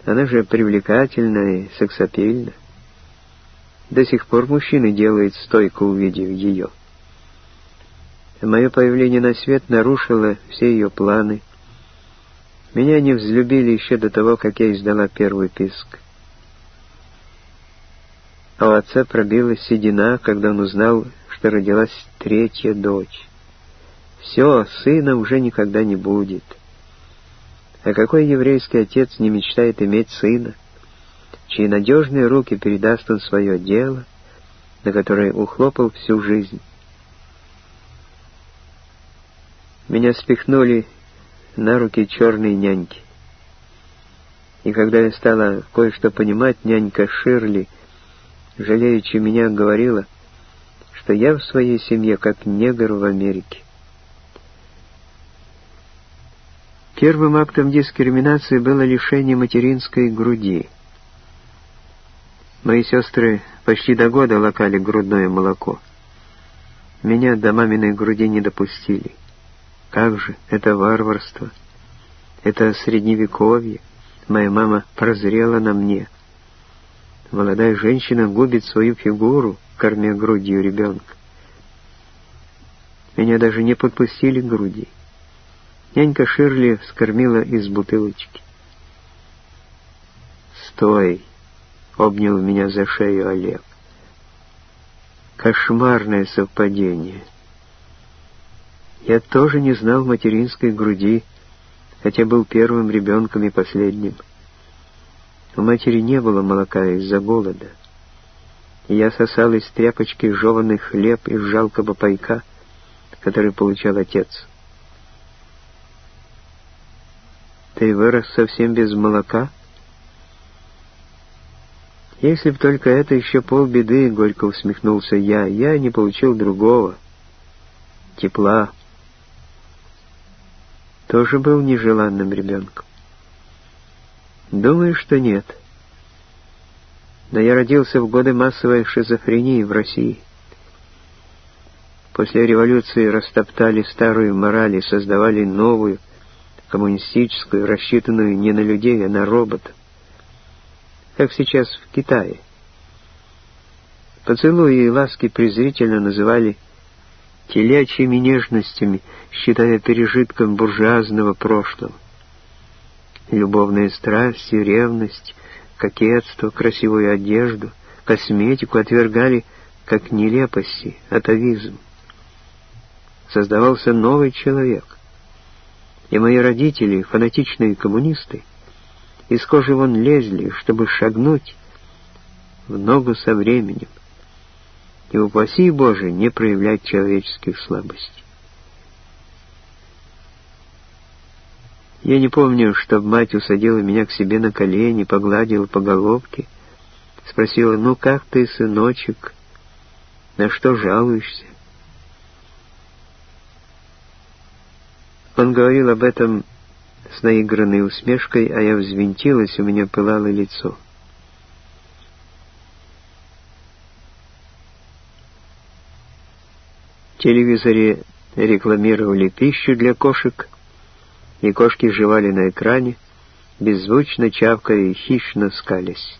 Она же привлекательна и сексапильна. До сих пор мужчины делают стойку, увидев ее. Мое появление на свет нарушило все ее планы. Меня не взлюбили еще до того, как я издала первый писк. А у отца пробилась седина, когда он узнал, что родилась третья дочь. Все, сына уже никогда не будет. А какой еврейский отец не мечтает иметь сына, чьи надежные руки передаст он свое дело, на которое ухлопал всю жизнь? Меня спихнули на руки черной няньки. И когда я стала кое-что понимать, нянька Ширли, жалеючи меня, говорила, что я в своей семье как негр в Америке. Первым актом дискриминации было лишение материнской груди. Мои сестры почти до года лакали грудное молоко. Меня до маминой груди не допустили. Как же, это варварство, это средневековье. Моя мама прозрела на мне. Молодая женщина губит свою фигуру, кормя грудью ребенка. Меня даже не подпустили к груди. Нянька Ширли вскормила из бутылочки. «Стой!» — обнял меня за шею Олег. Кошмарное совпадение. Я тоже не знал материнской груди, хотя был первым ребенком и последним. У матери не было молока из-за голода, и я сосал из тряпочки жеванный хлеб из жалкого пайка, который получал отец. «Ты вырос совсем без молока?» «Если б только это еще полбеды», — горько усмехнулся я. «Я не получил другого. Тепла». Тоже был нежеланным ребенком? Думаю, что нет. Но я родился в годы массовой шизофрении в России. После революции растоптали старую мораль и создавали новую, коммунистическую, рассчитанную не на людей, а на роботов. Как сейчас в Китае. Поцелуи и ласки презрительно называли телячьими нежностями, считая пережитком буржуазного прошлого. Любовная страсть и ревность, кокетство, красивую одежду, косметику отвергали как нелепости, атовизм. Создавался новый человек. И мои родители, фанатичные коммунисты, из кожи вон лезли, чтобы шагнуть в ногу со временем. И упаси Боже не проявлять человеческих слабостей. Я не помню, чтобы мать усадила меня к себе на колени, погладила по головке, спросила: «Ну как ты, сыночек, на что жалуешься?» Он говорил об этом с наигранной усмешкой, а я взвинтилась, у меня пылало лицо. В телевизоре рекламировали пищу для кошек, и кошки жевали на экране, беззвучно чавкая и хищно скалясь.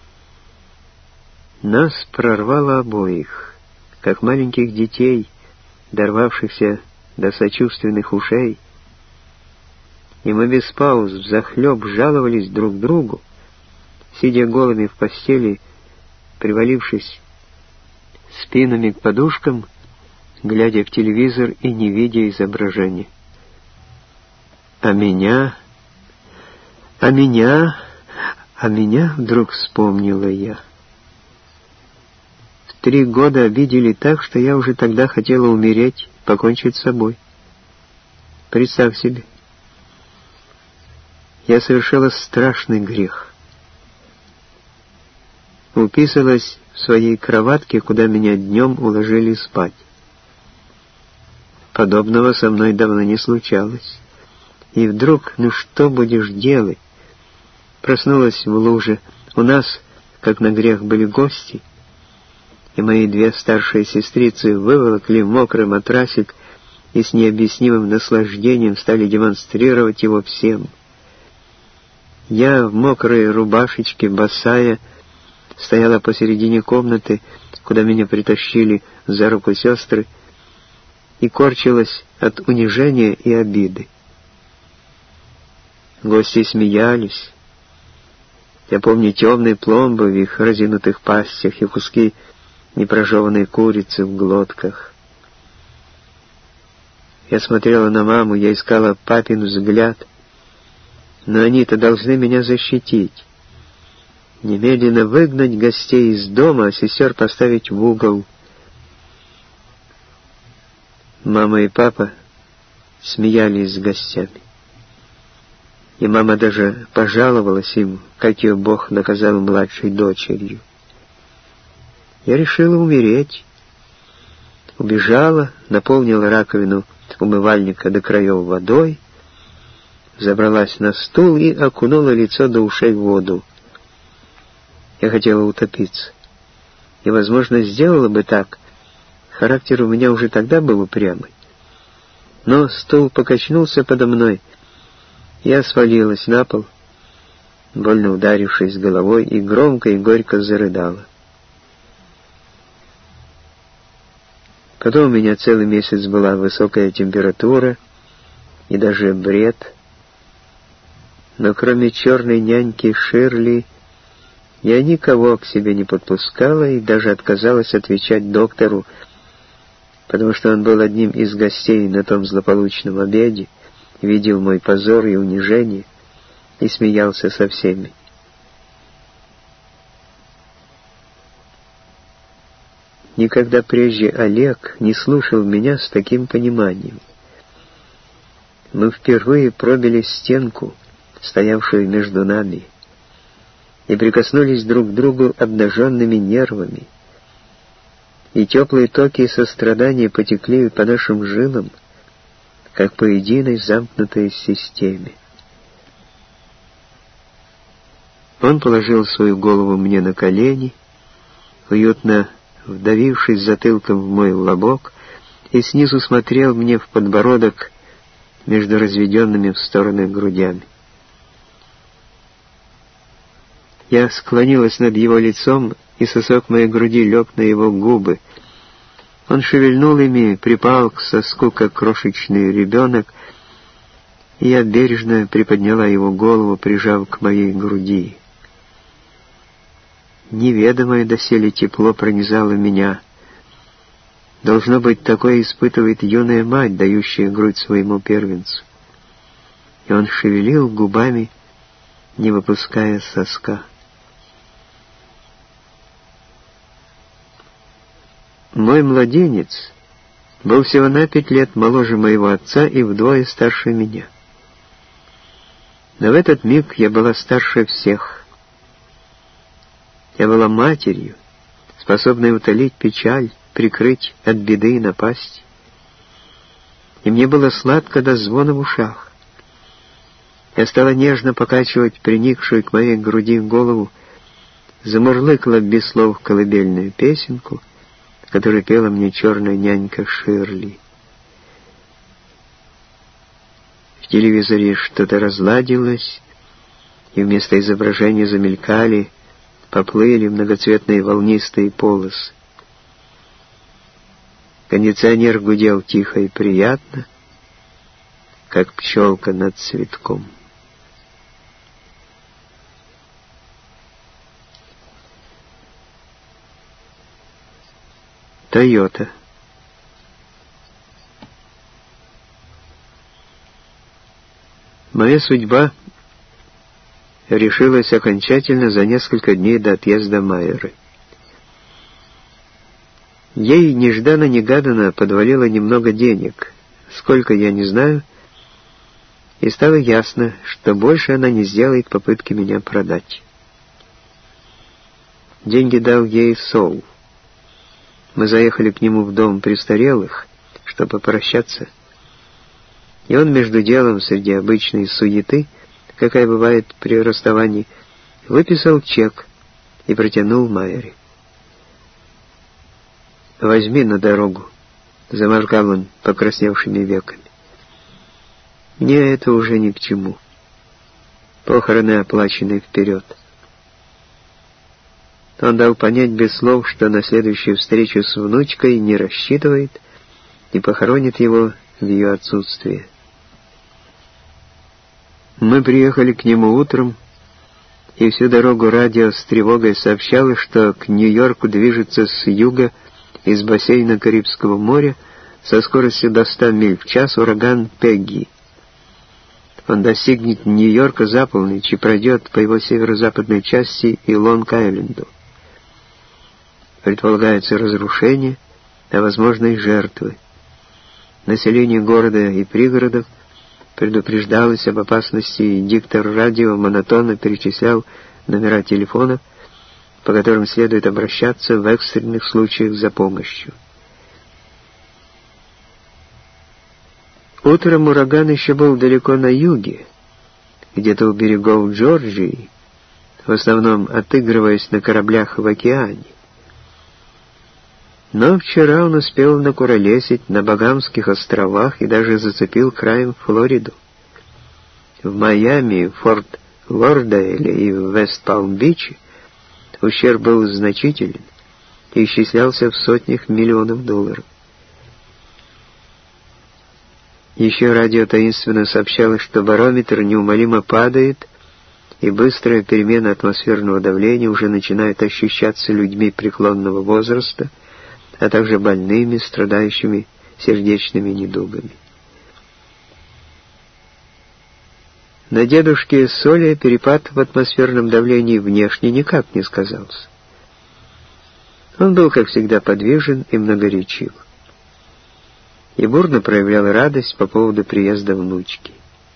Нас прорвало обоих, как маленьких детей, дорвавшихся до сочувственных ушей, и мы без пауз взахлеб жаловались друг другу, сидя голыми в постели, привалившись спинами к подушкам, глядя в телевизор и не видя изображения. А меня вдруг вспомнила я. В 3 года обидели так, что я уже тогда хотела умереть, покончить с собой. Представь себе. Я совершила страшный грех. Уписалась в своей кроватке, куда меня днем уложили спать. Подобного со мной давно не случалось. И вдруг, ну что будешь делать? Проснулась в луже. У нас, как на грех, были гости, и мои 2 старшие сестрицы выволокли мокрый матрасик и с необъяснимым наслаждением стали демонстрировать его всем. Я в мокрой рубашечке, босая, стояла посередине комнаты, куда меня притащили за руку сестры, и корчилась от унижения и обиды. Гости смеялись. Я помню темные пломбы в их разинутых пастях и куски непрожеванной курицы в глотках. Я смотрела на маму, я искала папин взгляд, но они-то должны меня защитить. Немедленно выгнать гостей из дома, а сестер поставить в угол. Мама и папа смеялись с гостями. И мама даже пожаловалась им, как ее Бог наказал младшей дочерью. Я решила умереть. Убежала, наполнила раковину умывальника до краев водой, забралась на стул и окунула лицо до ушей в воду. Я хотела утопиться. И, возможно, сделала бы так. Характер у меня уже тогда был упрямый. Но стул покачнулся подо мной. Я свалилась на пол, больно ударившись головой, и громко и горько зарыдала. Потом у меня целый месяц была высокая температура и даже бред. Но кроме черной няньки Ширли, я никого к себе не подпускала и даже отказалась отвечать доктору, потому что он был одним из гостей на том злополучном обеде, видел мой позор и унижение и смеялся со всеми. Никогда прежде Олег не слушал меня с таким пониманием. Мы впервые пробили стенку, стоявшую между нами, и прикоснулись друг к другу обнаженными нервами, и теплые токи сострадания потекли по нашим жилам, как по единой замкнутой системе. Он положил свою голову мне на колени, уютно вдавившись затылком в мой лобок, и снизу смотрел мне в подбородок между разведенными в стороны грудями. Я склонилась над его лицом, и сосок моей груди лег на его губы. Он шевельнул ими, припал к соску, как крошечный ребенок, и я бережно приподняла его голову, прижав к моей груди. Неведомое доселе тепло пронизало меня. Должно быть, такое испытывает юная мать, дающая грудь своему первенцу. И он шевелил губами, не выпуская соска. Мой младенец был всего на 5 лет моложе моего отца и вдвое старше меня. Но в этот миг я была старше всех. Я была матерью, способной утолить печаль, прикрыть от беды и напасти. И мне было сладко до звона в ушах. Я стала нежно покачивать приникшую к моей груди голову, замурлыкала без слов колыбельную песенку, которую пела мне черная нянька Ширли. В телевизоре что-то разладилось, и вместо изображения замелькали, поплыли многоцветные волнистые полосы. Кондиционер гудел тихо и приятно, как пчелка над цветком. Тойота. Моя судьба решилась окончательно за несколько дней до отъезда Майеры. Ей нежданно-негаданно подвалило немного денег, сколько я не знаю, и стало ясно, что больше она не сделает попытки меня продать. Деньги дал ей Сол. Мы заехали к нему в дом престарелых, чтобы попрощаться, и он между делом, среди обычной суеты, какая бывает при расставании, выписал чек и протянул Майере. «Возьми на дорогу», — заморгал он покрасневшими веками. «Мне это уже ни к чему». Похороны оплачены вперед. Он дал понять без слов, что на следующую встречу с внучкой не рассчитывает и похоронит его в ее отсутствие. Мы приехали к нему утром, и всю дорогу радио с тревогой сообщало, что к Нью-Йорку движется с юга из бассейна Карибского моря со скоростью до 100 миль в час ураган Пегги. Он достигнет Нью-Йорка за полночь и пройдет по его северо-западной части и Лонг-Айленду. Предполагается разрушение, а возможно и жертвы. Население города и пригородов предупреждалось об опасности, и диктор радио монотонно перечислял номера телефонов, по которым следует обращаться в экстренных случаях за помощью. Утром ураган еще был далеко на юге, где-то у берегов Джорджии, в основном отыгрываясь на кораблях в океане. Но вчера он успел накуролесить на Багамских островах и даже зацепил краем Флориду. В Майами, Форт Лордейле и в Вест-Палм-Биче ущерб был значителен и исчислялся в сотнях миллионов долларов. Еще радио таинственно сообщало, что барометр неумолимо падает, и быстрая перемена атмосферного давления уже начинает ощущаться людьми преклонного возраста, а также больными, страдающими сердечными недугами. На дедушке Соле перепад в атмосферном давлении внешне никак не сказался. Он был, как всегда, подвижен и многоречив, и бурно проявлял радость по поводу приезда внучки.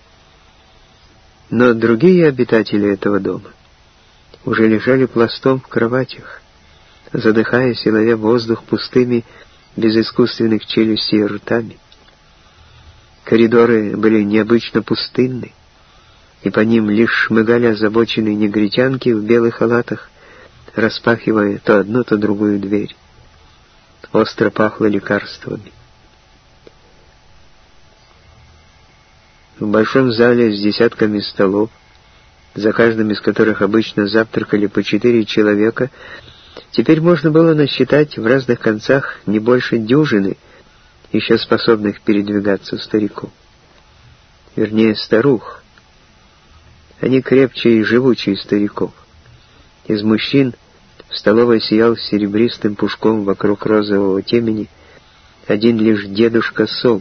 Но другие обитатели этого дома уже лежали пластом в кроватях, задыхаясь и ловя воздух пустыми, без искусственных челюстей и ртами. Коридоры были необычно пустынны, и по ним лишь шмыгали озабоченные негритянки в белых халатах, распахивая то одну, то другую дверь. Остро пахло лекарствами. В большом зале с десятками столов, за каждым из которых обычно завтракали по 4 человека, теперь можно было насчитать в разных концах не больше дюжины еще способных передвигаться стариков. Вернее, старух. Они крепче и живучее стариков. Из мужчин в столовой сиял серебристым пушком вокруг розового темени один лишь дедушка Сом.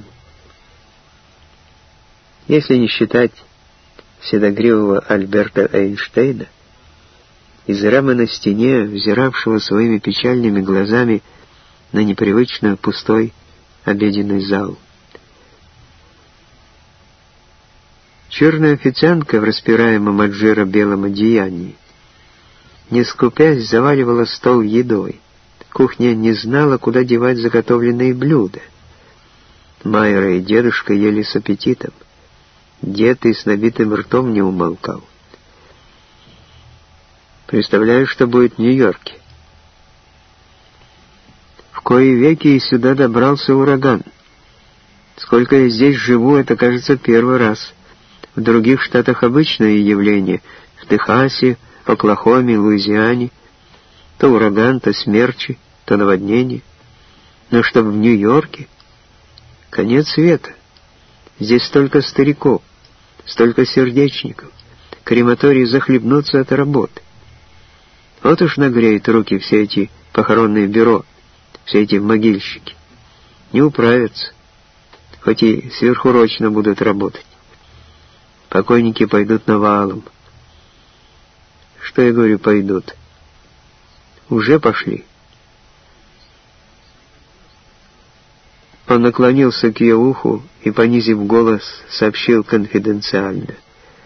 Если не считать седогривого Альберта Эйнштейна, из рамы на стене, взиравшего своими печальными глазами на непривычно пустой обеденный зал. Черная официантка в распираемом от жира белом одеянии, не скупясь, заваливала стол едой. Кухня не знала, куда девать заготовленные блюда. Майра и дедушка ели с аппетитом. Дед и с набитым ртом не умолкал. Представляю, что будет в Нью-Йорке. В кои веки и сюда добрался ураган. Сколько я здесь живу, это, кажется, первый раз. В других штатах обычное явление. В Техасе, Оклахоме, Луизиане. То ураган, то смерчи, то наводнение. Но чтобы в Нью-Йорке? Конец света. Здесь столько стариков, столько сердечников. Крематории захлебнутся от работы. Вот уж нагреют руки все эти похоронные бюро, все эти могильщики. Не управятся, хоть и сверхурочно будут работать. Покойники пойдут навалом. Что я говорю, пойдут? Уже пошли. Он наклонился к ее уху и, понизив голос, сообщил конфиденциально.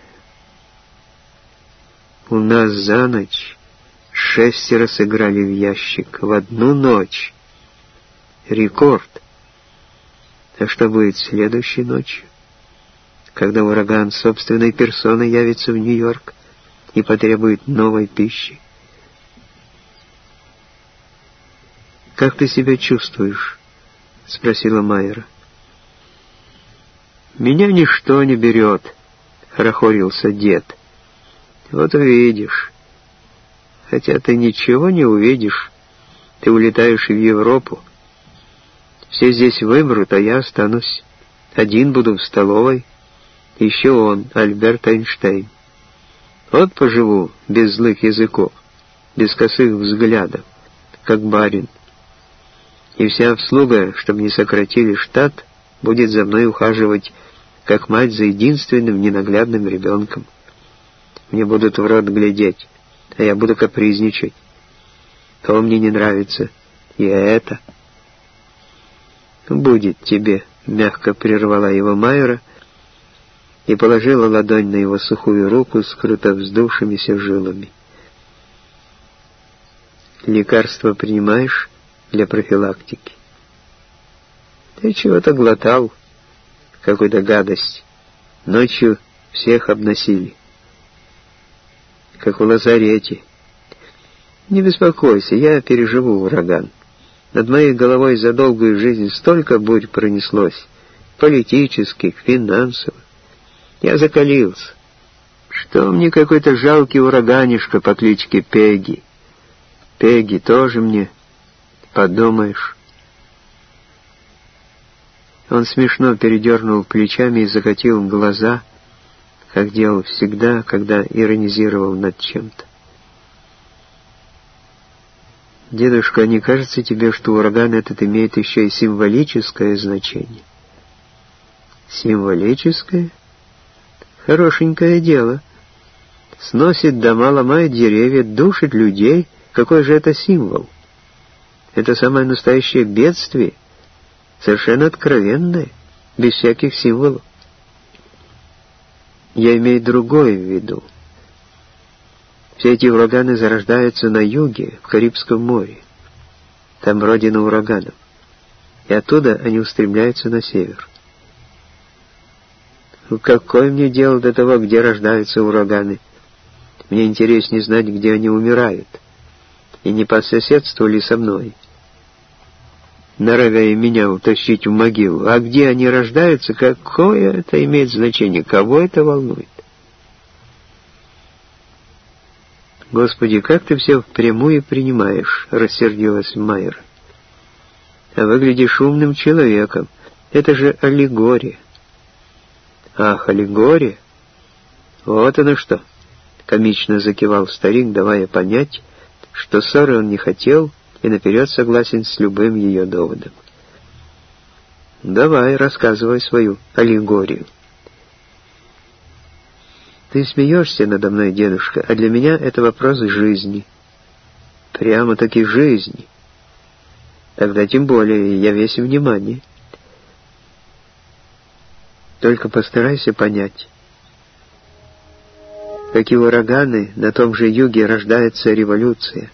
У нас за ночь 6 сыграли в ящик в одну ночь. Рекорд. А что будет следующей ночью, когда ураган собственной персоной явится в Нью-Йорк и потребует новой пищи? «Как ты себя чувствуешь?» — спросила Майра. «Меня ничто не берет», — хорохорился дед. Вот увидишь. Хотя ты ничего не увидишь. Ты улетаешь в Европу. Все здесь вымрут, а я останусь. Один буду в столовой. Еще он, Альберт Эйнштейн. Вот поживу без злых языков, без косых взглядов, как барин. И вся обслуга, чтобы не сократили штат, будет за мной ухаживать, как мать за единственным ненаглядным ребенком. Мне будут в рот глядеть, а я буду капризничать. То мне не нравится, и это. «Будет тебе», — мягко прервала его Майра и положила ладонь на его сухую руку с круто вздувшимися жилами. «Лекарство принимаешь для профилактики?» «Ты чего-то глотал, какую-то гадость. Ночью всех обносили, как в лазарете. Не беспокойся, я переживу ураган. Над моей головой за долгую жизнь столько бурь пронеслось, политических, финансовых. Я закалился. Что мне какой-то жалкий ураганишка по кличке Пегги? Пегги тоже мне, подумаешь». Он смешно передернул плечами и закатил глаза, как делал всегда, когда иронизировал над чем-то. «Дедушка, не кажется тебе, что ураган этот имеет еще и символическое значение?» «Символическое? Хорошенькое дело. Сносит дома, ломает деревья, душит людей. Какой же это символ? Это самое настоящее бедствие, совершенно откровенное, без всяких символов. Я имею другое в виду. Все эти ураганы зарождаются на юге, в Карибском море. Там родина ураганов. И оттуда они устремляются на север. Какое мне дело до того, где рождаются ураганы? Мне интереснее знать, где они умирают. И не по соседству ли со мной, норовя меня утащить в могилу. А где они рождаются, какое это имеет значение? Кого это волнует? «Господи, как ты все впрямую принимаешь», — рассердилась Майра. «А выглядишь умным человеком. Это же аллегория». «Ах, аллегория? Вот оно что!» — комично закивал старик, давая понять, что ссоры он не хотел и наперед согласен с любым ее доводом. «Давай, рассказывай свою аллегорию». «Ты смеешься надо мной, дедушка, а для меня это вопрос жизни. Прямо-таки жизни. Тогда тем более я весь внимание. Только постарайся понять. Как и ураганы, на том же юге рождается революция.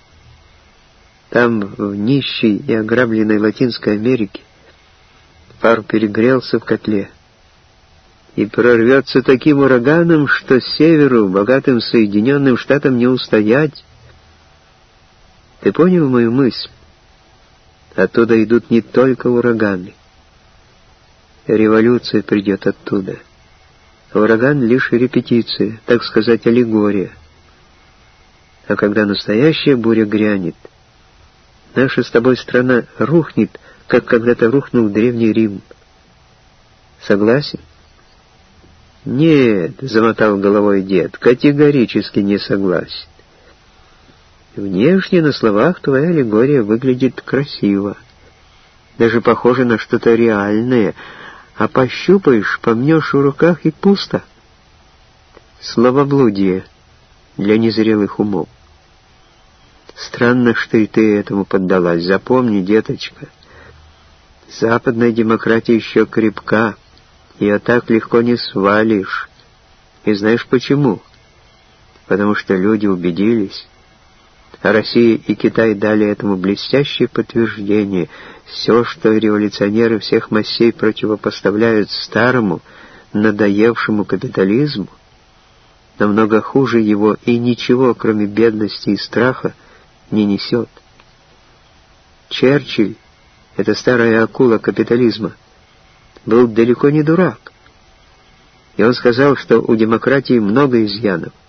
Там, в нищей и ограбленной Латинской Америке, пар перегрелся в котле и прорвется таким ураганом, что северу, богатым Соединенным Штатам, не устоять. Ты понял мою мысль? Оттуда идут не только ураганы. Революция придет оттуда. Ураган — лишь репетиция, так сказать, аллегория. А когда настоящая буря грянет, наша с тобой страна рухнет, как когда-то рухнул Древний Рим. Согласен? «Нет», — замотал головой дед, — «категорически не согласен. Внешне на словах твоя аллегория выглядит красиво, даже похоже на что-то реальное, а пощупаешь, помнешь в руках и пусто. Словоблудие для незрелых умов. Странно, что и ты этому поддалась. Запомни, деточка, западная демократия еще крепка, ее так легко не свалишь. И знаешь почему? Потому что люди убедились, а Россия и Китай дали этому блестящее подтверждение. Все, что революционеры всех мастей противопоставляют старому, надоевшему капитализму, намного хуже его и ничего, кроме бедности и страха, не несет. Черчилль, эта старая акула капитализма, был далеко не дурак. И он сказал, что у демократии много изъянов,